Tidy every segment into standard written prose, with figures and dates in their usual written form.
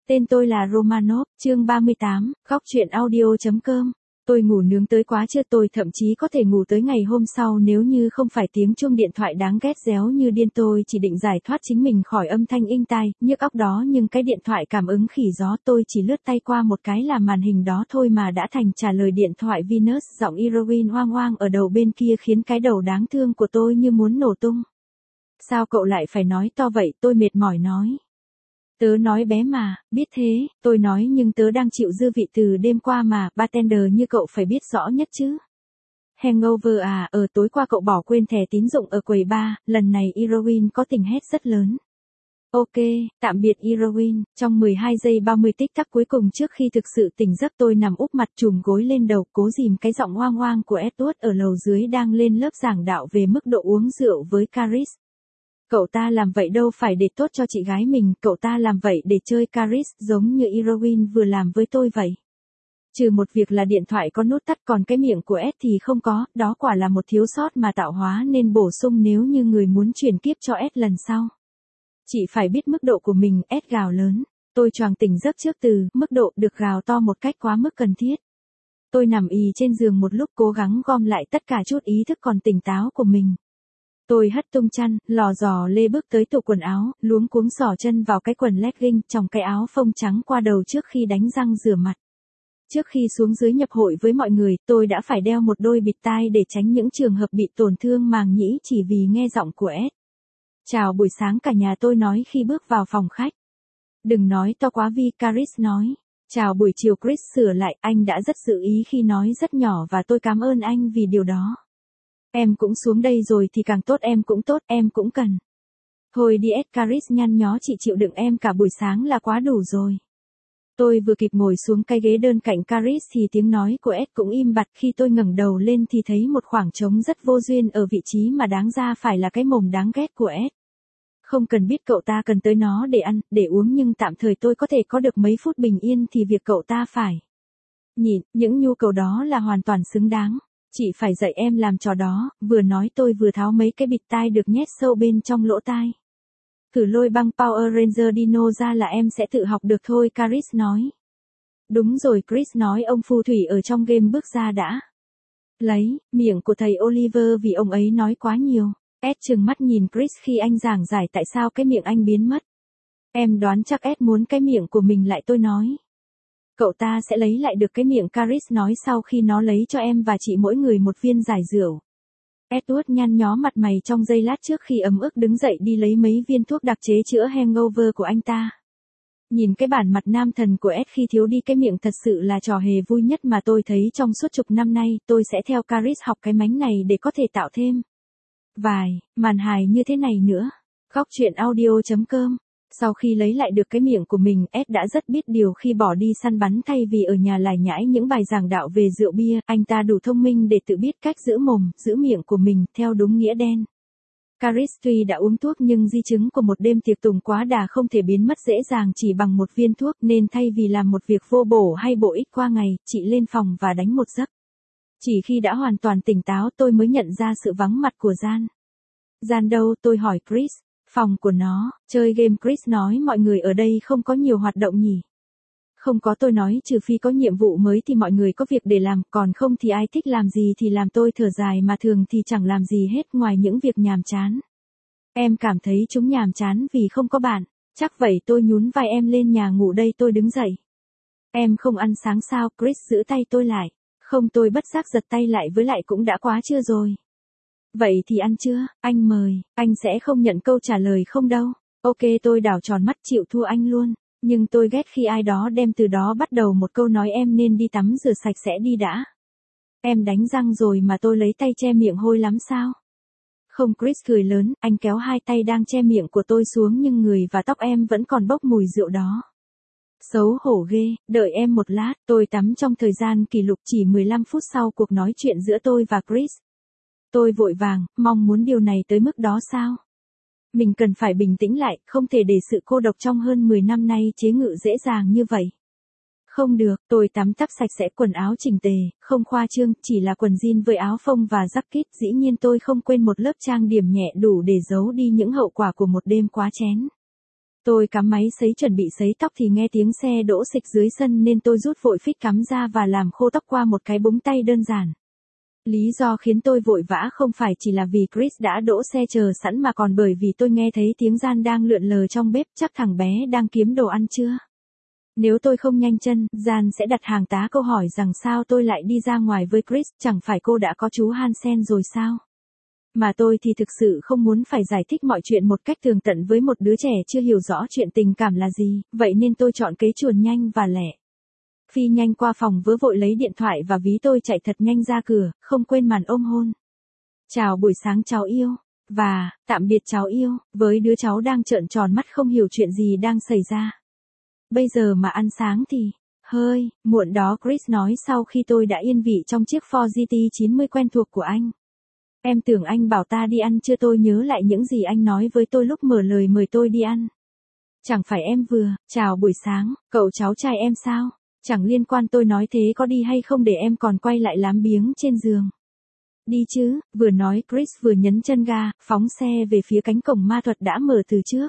Tên tôi là Romanov, chương 38, góc truyện audio.com. Tôi ngủ nướng tới quá trưa, tôi thậm chí có thể ngủ tới ngày hôm sau nếu như không phải tiếng chuông điện thoại đáng ghét réo như điên. Tôi chỉ định giải thoát chính mình khỏi âm thanh inh tai, nhức óc đó, nhưng cái điện thoại cảm ứng khỉ gió, tôi chỉ lướt tay qua một cái là màn hình đó thôi mà đã thành trả lời điện thoại Venus, giọng heroin oang oang ở đầu bên kia khiến cái đầu đáng thương của tôi như muốn nổ tung. Sao cậu lại phải nói to vậy? Tôi mệt mỏi nói. Tớ nói bé mà, biết thế, tôi nói, nhưng tớ đang chịu dư vị từ đêm qua mà, bartender như cậu phải biết rõ nhất chứ. Hangover à, tối qua cậu bỏ quên thẻ tín dụng ở quầy bar, lần này heroin có tình hét rất lớn. Ok, tạm biệt heroin, trong 12 giây 30 tích tắc cuối cùng trước khi thực sự tỉnh giấc, tôi nằm úp mặt trùm gối lên đầu, cố dìm cái giọng oang oang của Edward ở lầu dưới đang lên lớp giảng đạo về mức độ uống rượu với Caris. Cậu ta làm vậy đâu phải để tốt cho chị gái mình, cậu ta làm vậy để chơi Caris giống như heroin vừa làm với tôi vậy. Trừ một việc là điện thoại có nút tắt, còn cái miệng của Ed thì không có, đó quả là một thiếu sót mà tạo hóa nên bổ sung nếu như người muốn chuyển kiếp cho Ed lần sau. Chị phải biết mức độ của mình, Ed gào lớn. Tôi choàng tỉnh giấc trước từ mức độ được gào to một cách quá mức cần thiết. Tôi nằm ì trên giường một lúc cố gắng gom lại tất cả chút ý thức còn tỉnh táo của mình. Tôi hất tung chăn, lò dò lê bước tới tủ quần áo, luống cuống xỏ chân vào cái quần legging, chòng cái áo phông trắng qua đầu trước khi đánh răng rửa mặt. Trước khi xuống dưới nhập hội với mọi người, tôi đã phải đeo một đôi bịt tai để tránh những trường hợp bị tổn thương màng nhĩ chỉ vì nghe giọng của Ed. Chào buổi sáng cả nhà, tôi nói khi bước vào phòng khách. Đừng nói to quá Vi, Caris nói. Chào buổi chiều, Chris sửa lại, anh đã rất giữ ý khi nói rất nhỏ và tôi cảm ơn anh vì điều đó. Em cũng xuống đây rồi thì càng tốt, em cũng tốt, em cũng cần. Thôi đi Ed, Caris nhăn nhó, chị chịu đựng em cả buổi sáng là quá đủ rồi. Tôi vừa kịp ngồi xuống cái ghế đơn cạnh Caris thì tiếng nói của Ed cũng im bặt. Khi tôi ngẩng đầu lên thì thấy một khoảng trống rất vô duyên ở vị trí mà đáng ra phải là cái mồm đáng ghét của Ed. Không cần biết cậu ta cần tới nó để ăn, để uống, nhưng tạm thời tôi có thể có được mấy phút bình yên thì việc cậu ta phải nhịn, những nhu cầu đó là hoàn toàn xứng đáng. Chị phải dạy em làm trò đó, vừa nói tôi vừa tháo mấy cái bịt tai được nhét sâu bên trong lỗ tai. Thử lôi băng Power Ranger Dino ra là em sẽ tự học được thôi, Caris nói. Đúng rồi, Chris nói, ông phù thủy ở trong game bước ra đã. Lấy miệng của thầy Oliver vì ông ấy nói quá nhiều. Ed trừng mắt nhìn Chris khi anh giảng giải tại sao cái miệng anh biến mất. Em đoán chắc Ed muốn cái miệng của mình lại, tôi nói. Cậu ta sẽ lấy lại được cái miệng, Caris nói, sau khi nó lấy cho em và chị mỗi người một viên giải rượu. Edward nhăn nhó mặt mày trong giây lát trước khi ấm ức đứng dậy đi lấy mấy viên thuốc đặc chế chữa hangover của anh ta. Nhìn cái bản mặt nam thần của Ed khi thiếu đi cái miệng thật sự là trò hề vui nhất mà tôi thấy trong suốt chục năm nay. Tôi sẽ theo Caris học cái mánh này để có thể tạo thêm vài màn hài như thế này nữa. Góc truyện audio.com. Sau khi lấy lại được cái miệng của mình, Ed đã rất biết điều khi bỏ đi săn bắn thay vì ở nhà lải nhải những bài giảng đạo về rượu bia. Anh ta đủ thông minh để tự biết cách giữ mồm, giữ miệng của mình theo đúng nghĩa đen. Caris tuy đã uống thuốc nhưng di chứng của một đêm tiệc tùng quá đà không thể biến mất dễ dàng chỉ bằng một viên thuốc, nên thay vì làm một việc vô bổ hay bổ ích qua ngày, chị lên phòng và đánh một giấc. Chỉ khi đã hoàn toàn tỉnh táo tôi mới nhận ra sự vắng mặt của Gian. Gian đâu, tôi hỏi Chris. Phòng của nó, chơi game, Chris nói, mọi người ở đây không có nhiều hoạt động nhỉ? Không có, tôi nói, trừ phi có nhiệm vụ mới thì mọi người có việc để làm, còn không thì ai thích làm gì thì làm. Tôi thở dài, mà thường thì chẳng làm gì hết ngoài những việc nhàm chán. Em cảm thấy chúng nhàm chán vì không có bạn. Chắc vậy, tôi nhún vai, em lên nhà ngủ đây, tôi đứng dậy. Em không ăn sáng sao? Chris giữ tay tôi lại. Không, tôi bất giác giật tay lại, với lại cũng đã quá trưa rồi. Vậy thì ăn chưa, anh mời, anh sẽ không nhận câu trả lời không đâu. Ok, tôi đảo tròn mắt chịu thua anh luôn. Nhưng tôi ghét khi ai đó đem từ đó bắt đầu một câu nói em nên đi tắm rửa sạch sẽ đi đã. Em đánh răng rồi mà, tôi lấy tay che miệng, hôi lắm sao? Không, Chris cười lớn, anh kéo hai tay đang che miệng của tôi xuống nhưng người và tóc em vẫn còn bốc mùi rượu đó. Xấu hổ ghê, đợi em một lát, tôi tắm trong thời gian kỷ lục chỉ 15 phút sau cuộc nói chuyện giữa tôi và Chris. Tôi vội vàng, mong muốn điều này tới mức đó sao? Mình cần phải bình tĩnh lại, không thể để sự cô độc trong hơn 10 năm nay chế ngự dễ dàng như vậy. Không được, tôi tắm tắp sạch sẽ, quần áo chỉnh tề, không khoa trương, chỉ là quần jean với áo phông và jacket. Dĩ nhiên tôi không quên một lớp trang điểm nhẹ đủ để giấu đi những hậu quả của một đêm quá chén. Tôi cắm máy sấy chuẩn bị sấy tóc thì nghe tiếng xe đỗ xịch dưới sân nên tôi rút vội phích cắm ra và làm khô tóc qua một cái búng tay đơn giản. Lý do khiến tôi vội vã không phải chỉ là vì Chris đã đỗ xe chờ sẵn mà còn bởi vì tôi nghe thấy tiếng Gian đang lượn lờ trong bếp, chắc thằng bé đang kiếm đồ ăn trưa. Nếu tôi không nhanh chân, Gian sẽ đặt hàng tá câu hỏi rằng sao tôi lại đi ra ngoài với Chris, chẳng phải cô đã có chú Hansen rồi sao? Mà tôi thì thực sự không muốn phải giải thích mọi chuyện một cách tường tận với một đứa trẻ chưa hiểu rõ chuyện tình cảm là gì, vậy nên tôi chọn kế chuồn nhanh và lẹ. Phi nhanh qua phòng vớ vội lấy điện thoại và ví tôi chạy thật nhanh ra cửa, không quên màn ôm hôn. Chào buổi sáng cháu yêu, và, tạm biệt cháu yêu, với đứa cháu đang trợn tròn mắt không hiểu chuyện gì đang xảy ra. Bây giờ mà ăn sáng thì, hơi, muộn đó Chris nói sau khi tôi đã yên vị trong chiếc Ford GT90 quen thuộc của anh. Em tưởng anh bảo ta đi ăn chưa, tôi nhớ lại những gì anh nói với tôi lúc mở lời mời tôi đi ăn. Chẳng phải em vừa, chào buổi sáng, cậu cháu trai em sao? Chẳng liên quan, tôi nói thế có đi hay không để em còn quay lại lám biếng trên giường. Đi chứ, vừa nói Chris vừa nhấn chân ga, phóng xe về phía cánh cổng ma thuật đã mở từ trước.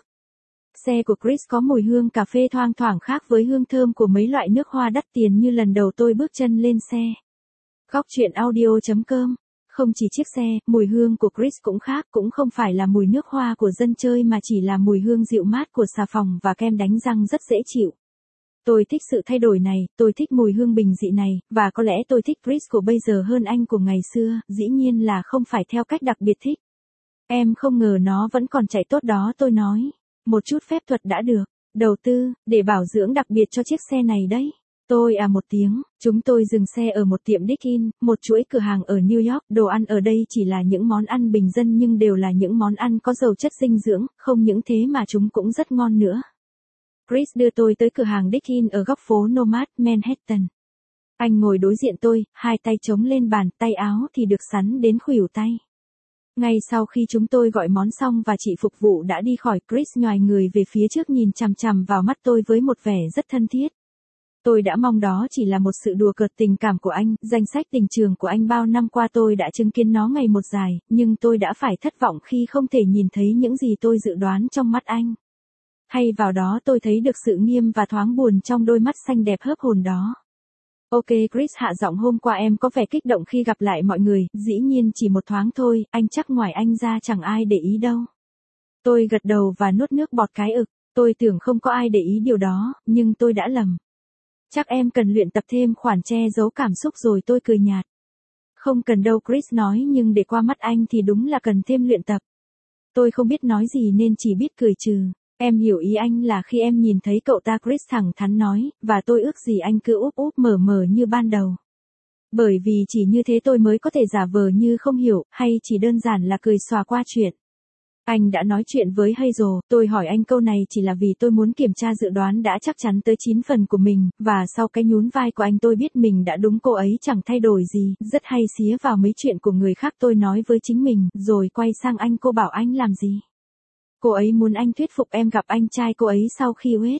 Xe của Chris có mùi hương cà phê thoang thoảng khác với hương thơm của mấy loại nước hoa đắt tiền như lần đầu tôi bước chân lên xe. Góc chuyện audio.com. Không chỉ chiếc xe, mùi hương của Chris cũng khác, cũng không phải là mùi nước hoa của dân chơi mà chỉ là mùi hương dịu mát của xà phòng và kem đánh răng rất dễ chịu. Tôi thích sự thay đổi này, tôi thích mùi hương bình dị này, và có lẽ tôi thích Chris của bây giờ hơn anh của ngày xưa, dĩ nhiên là không phải theo cách đặc biệt thích. Em không ngờ nó vẫn còn chạy tốt đó, tôi nói. Một chút phép thuật đã được, đầu tư, để bảo dưỡng đặc biệt cho chiếc xe này đấy. Tôi một tiếng, chúng tôi dừng xe ở một tiệm Dickin, một chuỗi cửa hàng ở New York, đồ ăn ở đây chỉ là những món ăn bình dân nhưng đều là những món ăn có giàu chất dinh dưỡng, không những thế mà chúng cũng rất ngon nữa. Chris đưa tôi tới cửa hàng Dickin ở góc phố Nomad, Manhattan. Anh ngồi đối diện tôi, hai tay chống lên bàn, tay áo thì được sắn đến khuỷu tay. Ngay sau khi chúng tôi gọi món xong và chị phục vụ đã đi khỏi, Chris nhoài người về phía trước nhìn chằm chằm vào mắt tôi với một vẻ rất thân thiết. Tôi đã mong đó chỉ là một sự đùa cợt tình cảm của anh, danh sách tình trường của anh bao năm qua tôi đã chứng kiến nó ngày một dài, nhưng tôi đã phải thất vọng khi không thể nhìn thấy những gì tôi dự đoán trong mắt anh. Hay vào đó tôi thấy được sự nghiêm và thoáng buồn trong đôi mắt xanh đẹp hớp hồn đó. Ok Chris hạ giọng, hôm qua em có vẻ kích động khi gặp lại mọi người, dĩ nhiên chỉ một thoáng thôi, anh chắc ngoài anh ra chẳng ai để ý đâu. Tôi gật đầu và nuốt nước bọt cái ực, tôi tưởng không có ai để ý điều đó, nhưng tôi đã lầm. Chắc em cần luyện tập thêm khoản che giấu cảm xúc rồi, tôi cười nhạt. Không cần đâu Chris nói, nhưng để qua mắt anh thì đúng là cần thêm luyện tập. Tôi không biết nói gì nên chỉ biết cười trừ. Em hiểu ý anh là khi em nhìn thấy cậu ta, Chris thẳng thắn nói, và tôi ước gì anh cứ úp úp mở mở như ban đầu. Bởi vì chỉ như thế tôi mới có thể giả vờ như không hiểu, hay chỉ đơn giản là cười xòa qua chuyện. Anh đã nói chuyện với Hazel, tôi hỏi anh câu này chỉ là vì tôi muốn kiểm tra dự đoán đã chắc chắn tới 9 phần của mình, và sau cái nhún vai của anh tôi biết mình đã đúng, cô ấy chẳng thay đổi gì, rất hay xía vào mấy chuyện của người khác, tôi nói với chính mình, rồi quay sang anh, cô bảo anh làm gì? Cô ấy muốn anh thuyết phục em gặp anh trai cô ấy sau khi West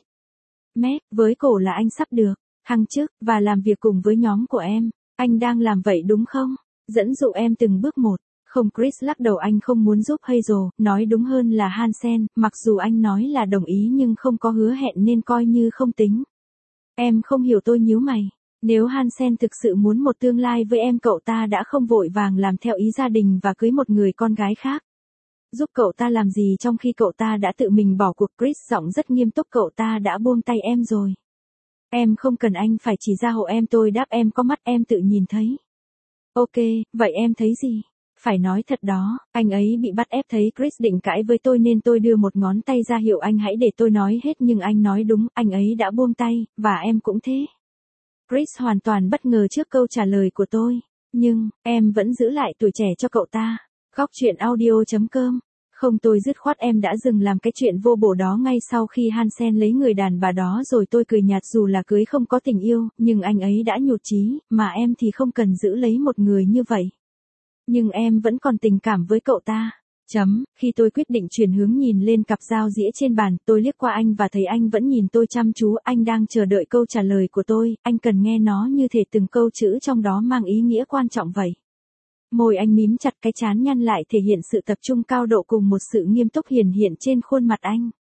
Met với cổ là anh sắp được thăng chức và làm việc cùng với nhóm của em. Anh đang làm vậy đúng không? Dẫn dụ em từng bước một. Không, Chris lắc đầu, anh không muốn giúp Hazel, nói đúng hơn là Hansen, mặc dù anh nói là đồng ý nhưng không có hứa hẹn nên coi như không tính. Em không hiểu, tôi nhíu mày. Nếu Hansen thực sự muốn một tương lai với em, cậu ta đã không vội vàng làm theo ý gia đình và cưới một người con gái khác. Giúp cậu ta làm gì trong khi cậu ta đã tự mình bỏ cuộc? Chris giọng rất nghiêm túc, cậu ta đã buông tay em rồi. Em không cần anh phải chỉ ra hộ em, tôi đáp, em có mắt em tự nhìn thấy. Ok, vậy em thấy gì? Phải nói thật đó, anh ấy bị bắt ép. Thấy Chris định cãi với tôi nên tôi đưa một ngón tay ra hiệu anh hãy để tôi nói hết, nhưng anh nói đúng, anh ấy đã buông tay, và em cũng thế. Chris hoàn toàn bất ngờ trước câu trả lời của tôi. Nhưng, em vẫn giữ lại tuổi trẻ cho cậu ta. Góc chuyện audio.com. Không, tôi dứt khoát, em đã dừng làm cái chuyện vô bổ đó ngay sau khi Hansen lấy người đàn bà đó rồi. Tôi cười nhạt, dù là cưới không có tình yêu, nhưng anh ấy đã nhụt chí, mà em thì không cần giữ lấy một người như vậy. Nhưng em vẫn còn tình cảm với cậu ta. Khi tôi quyết định chuyển hướng nhìn lên cặp dao dĩa trên bàn, tôi liếc qua anh và thấy anh vẫn nhìn tôi chăm chú, anh đang chờ đợi câu trả lời của tôi, anh cần nghe nó như thể từng câu chữ trong đó mang ý nghĩa quan trọng vậy. Môi anh mím chặt, cái trán nhăn lại thể hiện sự tập trung cao độ cùng một sự nghiêm túc hiển hiện trên khuôn mặt anh.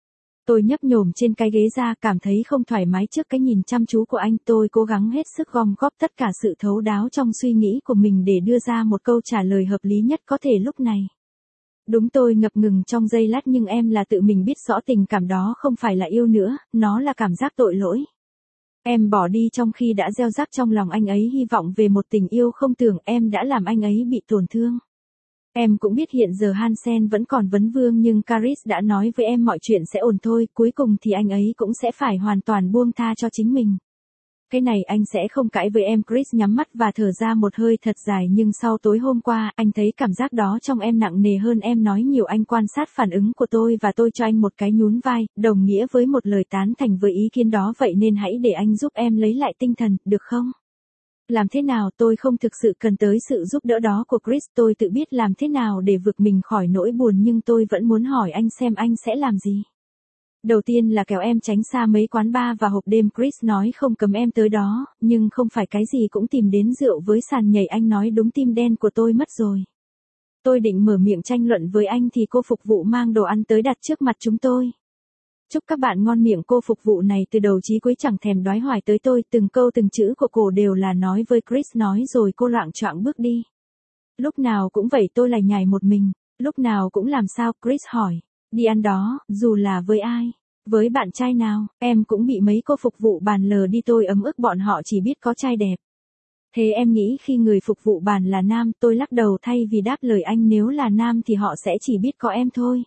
Tôi nhấp nhổm trên cái ghế ra, cảm thấy không thoải mái trước cái nhìn chăm chú của anh. Tôi cố gắng hết sức gom góp tất cả sự thấu đáo trong suy nghĩ của mình để đưa ra một câu trả lời hợp lý nhất có thể lúc này. Đúng, tôi ngập ngừng trong giây lát, nhưng em là tự mình biết rõ tình cảm đó không phải là yêu nữa, nó là cảm giác tội lỗi. Em bỏ đi trong khi đã gieo rắc trong lòng anh ấy hy vọng về một tình yêu không tưởng, em đã làm anh ấy bị tổn thương. Em cũng biết hiện giờ Hansen vẫn còn vấn vương, nhưng Caris đã nói với em mọi chuyện sẽ ổn thôi, cuối cùng thì anh ấy cũng sẽ phải hoàn toàn buông tha cho chính mình. Cái này anh sẽ không cãi với em. Chris nhắm mắt và thở ra một hơi thật dài, nhưng sau tối hôm qua, anh thấy cảm giác đó trong em nặng nề hơn em nói nhiều. Anh quan sát phản ứng của tôi và tôi cho anh một cái nhún vai, đồng nghĩa với một lời tán thành với ý kiến đó. Vậy nên hãy để anh giúp em lấy lại tinh thần, được không? Làm thế nào? Tôi không thực sự cần tới sự giúp đỡ đó của Chris, tôi tự biết làm thế nào để vực mình khỏi nỗi buồn, nhưng tôi vẫn muốn hỏi anh xem anh sẽ làm gì. Đầu tiên là kéo em tránh xa mấy quán bar và hộp đêm. Chris nói không cấm em tới đó, nhưng không phải cái gì cũng tìm đến rượu với sàn nhảy. Anh nói đúng, tim đen của tôi mất rồi. Tôi định mở miệng tranh luận với anh thì cô phục vụ mang đồ ăn tới đặt trước mặt chúng tôi. Chúc các bạn ngon miệng. Cô phục vụ này từ đầu chí cuối chẳng thèm đoái hoài tới tôi, từng câu từng chữ của cô đều là nói với Chris. Nói rồi cô loạng choạng bước đi. Lúc nào cũng vậy, tôi lải nhải một mình. Lúc nào cũng làm sao? Chris hỏi. Đi ăn đó, dù là với ai? Với bạn trai nào? Em cũng bị mấy cô phục vụ bàn lờ đi. Tôi ấm ức, bọn họ chỉ biết có trai đẹp. Thế em nghĩ khi người phục vụ bàn là nam? Tôi lắc đầu thay vì đáp lời anh, nếu là nam thì họ sẽ chỉ biết có em thôi.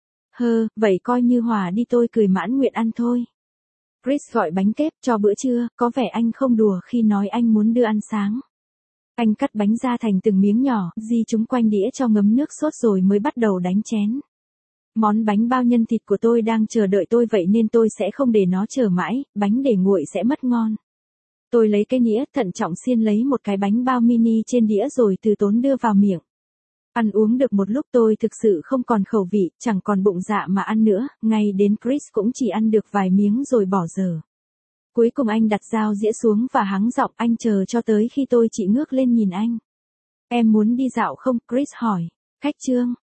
Vậy coi như hòa đi. Tôi cười mãn nguyện ăn thôi. Chris gọi bánh kép cho bữa trưa, có vẻ anh không đùa khi nói anh muốn đưa ăn sáng. Anh cắt bánh ra thành từng miếng nhỏ, di chúng quanh đĩa cho ngấm nước sốt rồi mới bắt đầu đánh chén. Món bánh bao nhân thịt của tôi đang chờ đợi tôi, vậy nên tôi sẽ không để nó chờ mãi, bánh để nguội sẽ mất ngon. Tôi lấy cái nĩa, thận trọng xiên lấy một cái bánh bao mini trên đĩa rồi từ tốn đưa vào miệng. Ăn uống được một lúc tôi thực sự không còn khẩu vị, chẳng còn bụng dạ mà ăn nữa, ngay đến Chris cũng chỉ ăn được vài miếng rồi bỏ dở. Cuối cùng anh đặt dao dĩa xuống và hắng giọng, anh chờ cho tới khi tôi chỉ ngước lên nhìn anh. Em muốn đi dạo không? Chris hỏi. Khách trương.